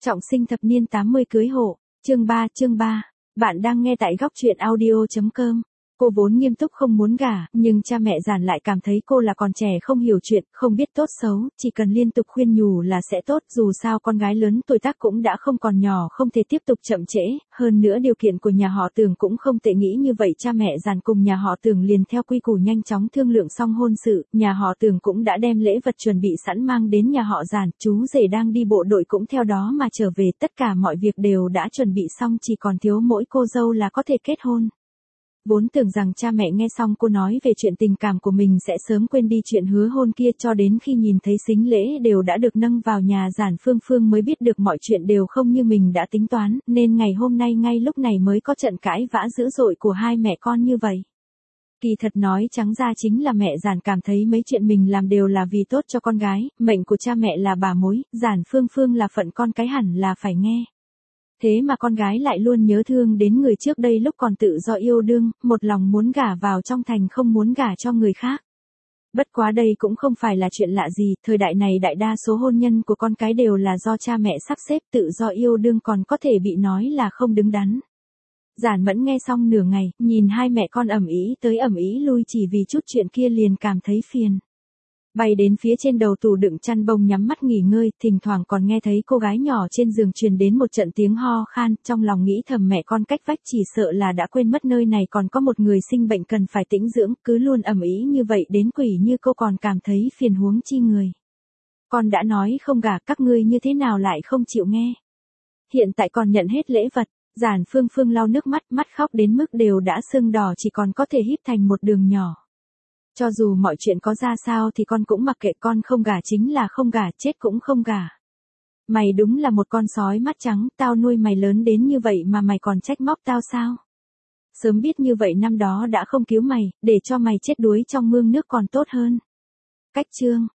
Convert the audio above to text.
Trọng sinh thập niên 80 cưới hộ, chương 3. Bạn đang nghe tại góc truyện audio.com. Cô vốn nghiêm túc không muốn gả, nhưng cha mẹ Giản lại cảm thấy cô là còn trẻ không hiểu chuyện, không biết tốt xấu, chỉ cần liên tục khuyên nhủ là sẽ tốt, dù sao con gái lớn tuổi tác cũng đã không còn nhỏ, không thể tiếp tục chậm trễ, hơn nữa điều kiện của nhà họ Tưởng cũng không tệ. Nghĩ như vậy cha mẹ Giản cùng nhà họ Tưởng liền theo quy củ nhanh chóng thương lượng xong hôn sự, nhà họ Tưởng cũng đã đem lễ vật chuẩn bị sẵn mang đến nhà họ Giản, chú rể đang đi bộ đội cũng theo đó mà trở về, tất cả mọi việc đều đã chuẩn bị xong, chỉ còn thiếu mỗi cô dâu là có thể kết hôn. Vốn tưởng rằng cha mẹ nghe xong cô nói về chuyện tình cảm của mình sẽ sớm quên đi chuyện hứa hôn kia, cho đến khi nhìn thấy sính lễ đều đã được nâng vào nhà Giản Phương mới biết được mọi chuyện đều không như mình đã tính toán, nên ngày hôm nay ngay lúc này mới có trận cãi vã dữ dội của hai mẹ con như vậy. Kỳ thật nói trắng ra chính là mẹ Giản cảm thấy mấy chuyện mình làm đều là vì tốt cho con gái, mệnh của cha mẹ là bà mối, Giản Phương là phận con cái hẳn là phải nghe. Thế mà con gái lại luôn nhớ thương đến người trước đây lúc còn tự do yêu đương, một lòng muốn gả vào trong thành không muốn gả cho người khác. Bất quá đây cũng không phải là chuyện lạ gì, thời đại này đại đa số hôn nhân của con cái đều là do cha mẹ sắp xếp, tự do yêu đương còn có thể bị nói là không đứng đắn. Giản Mẫn nghe xong nửa ngày, nhìn hai mẹ con ầm ĩ tới ầm ĩ lui chỉ vì chút chuyện kia liền cảm thấy phiền. Bay đến phía trên đầu tủ đựng chăn bông nhắm mắt nghỉ ngơi, thỉnh thoảng còn nghe thấy cô gái nhỏ trên giường truyền đến một trận tiếng ho khan, trong lòng nghĩ thầm mẹ con cách vách chỉ sợ là đã quên mất nơi này còn có một người sinh bệnh cần phải tĩnh dưỡng, cứ luôn ầm ĩ như vậy đến quỷ như cô còn cảm thấy phiền huống chi người. Con đã nói không gả, các ngươi như thế nào lại không chịu nghe. Hiện tại còn nhận hết lễ vật. Giản Phương lau nước mắt, mắt khóc đến mức đều đã sưng đỏ, chỉ còn có thể híp thành một đường nhỏ. Cho dù mọi chuyện có ra sao thì con cũng mặc kệ, con không gả chính là không gả, chết cũng không gả. Mày đúng là một con sói mắt trắng, tao nuôi mày lớn đến như vậy mà mày còn trách móc tao sao? Sớm biết như vậy năm đó đã không cứu mày, để cho mày chết đuối trong mương nước còn tốt hơn. Cách chương.